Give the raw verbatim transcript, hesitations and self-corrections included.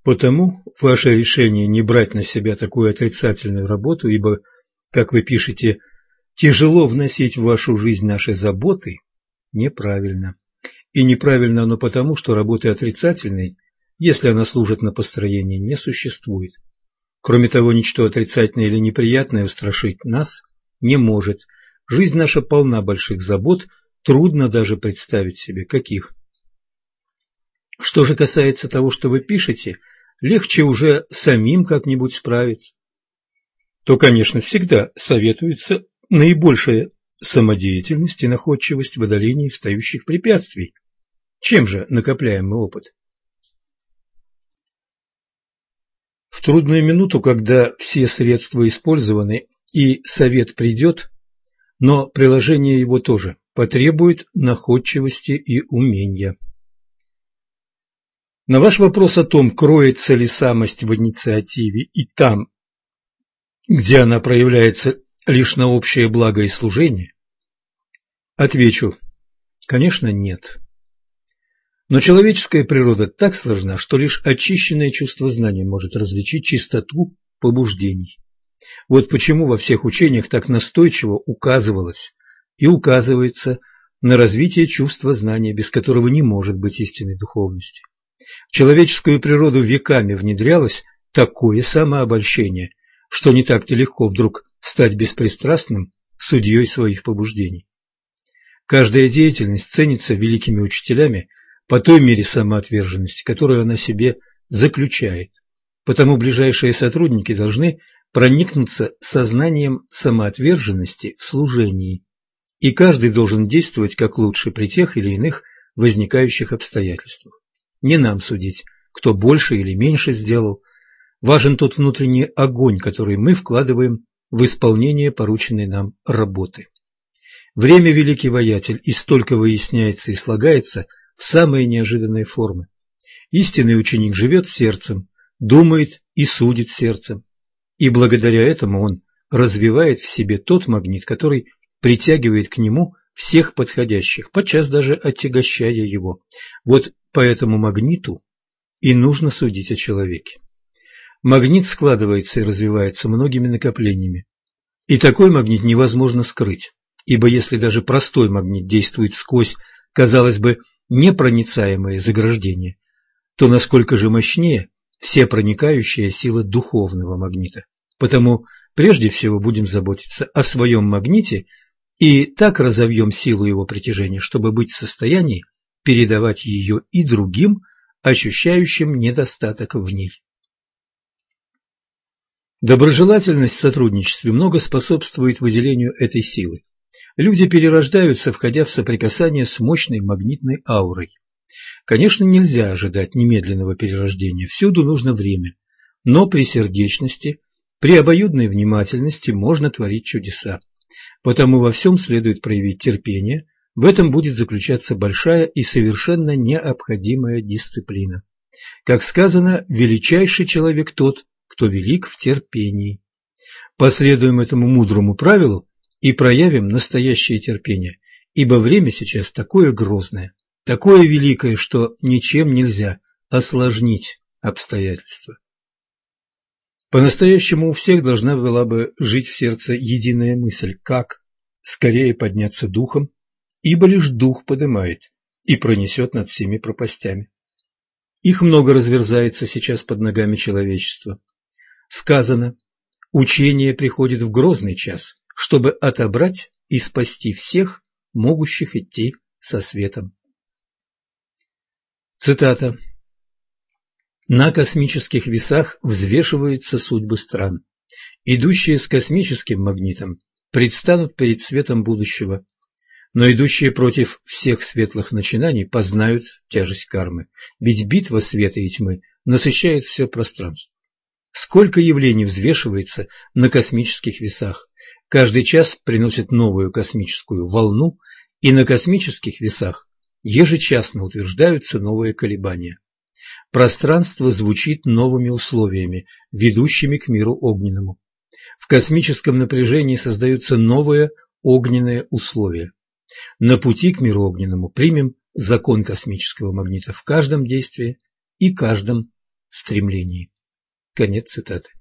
Потому ваше решение не брать на себя такую отрицательную работу, ибо, как вы пишете, тяжело вносить в вашу жизнь наши заботы, неправильно. И неправильно оно потому, что работы отрицательной, если она служит на построение, не существует. Кроме того, ничто отрицательное или неприятное устрашить нас не может. Жизнь наша полна больших забот, трудно даже представить себе, каких. Что же касается того, что вы пишете, легче уже самим как-нибудь справиться. То, конечно, всегда советуется наибольшая самодеятельность и находчивость в одолении встающих препятствий. Чем же накопляем мы опыт? В трудную минуту, когда все средства использованы и совет придет, но приложение его тоже потребует находчивости и умения. На ваш вопрос о том, кроется ли самость в инициативе и там, где она проявляется лишь на общее благо и служение, отвечу, конечно, нет. Но человеческая природа так сложна, что лишь очищенное чувство знания может различить чистоту побуждений. Вот почему во всех учениях так настойчиво указывалось и указывается на развитие чувства знания, без которого не может быть истинной духовности. В человеческую природу веками внедрялось такое самообольщение, что не так-то легко вдруг стать беспристрастным судьей своих побуждений. Каждая деятельность ценится великими учителями по той мере самоотверженности, которую она себе заключает. Потому ближайшие сотрудники должны проникнуться сознанием самоотверженности в служении, и каждый должен действовать как лучше при тех или иных возникающих обстоятельствах. Не нам судить, кто больше или меньше сделал. Важен тот внутренний огонь, который мы вкладываем в исполнение порученной нам работы. Время, великий воятель, и столько выясняется и слагается в самые неожиданные формы. Истинный ученик живет сердцем, думает и судит сердцем, и благодаря этому он развивает в себе тот магнит, который притягивает к нему всех подходящих, подчас даже отягощая его. Вот по этому магниту и нужно судить о человеке. Магнит складывается и развивается многими накоплениями, и такой магнит невозможно скрыть, ибо если даже простой магнит действует сквозь, казалось бы, непроницаемое заграждение, то насколько же мощнее всепроникающая сила духовного магнита. Потому прежде всего будем заботиться о своем магните и так разовьем силу его притяжения, чтобы быть в состоянии передавать ее и другим, ощущающим недостаток в ней. Доброжелательность в сотрудничестве много способствует выделению этой силы. Люди перерождаются, входя в соприкасание с мощной магнитной аурой. Конечно, нельзя ожидать немедленного перерождения, всюду нужно время, но при сердечности, при обоюдной внимательности можно творить чудеса. Потому во всем следует проявить терпение, в этом будет заключаться большая и совершенно необходимая дисциплина. Как сказано, величайший человек тот, кто велик в терпении. Последуем этому мудрому правилу и проявим настоящее терпение, ибо время сейчас такое грозное, такое великое, что ничем нельзя осложнить обстоятельства. По-настоящему у всех должна была бы жить в сердце единая мысль, как скорее подняться духом, ибо лишь дух подымает и пронесет над всеми пропастями. Их много разверзается сейчас под ногами человечества. Сказано, учение приходит в грозный час, чтобы отобрать и спасти всех, могущих идти со светом. Цитата. На космических весах взвешиваются судьбы стран. Идущие с космическим магнитом предстанут перед светом будущего, но идущие против всех светлых начинаний познают тяжесть кармы, ведь битва света и тьмы насыщает все пространство. Сколько явлений взвешивается на космических весах, каждый час приносит новую космическую волну, и на космических весах ежечасно утверждаются новые колебания. Пространство звучит новыми условиями, ведущими к миру огненному. В космическом напряжении создаются новые огненные условия. На пути к миру огненному примем закон космического магнита в каждом действии и каждом стремлении. Конец цитаты.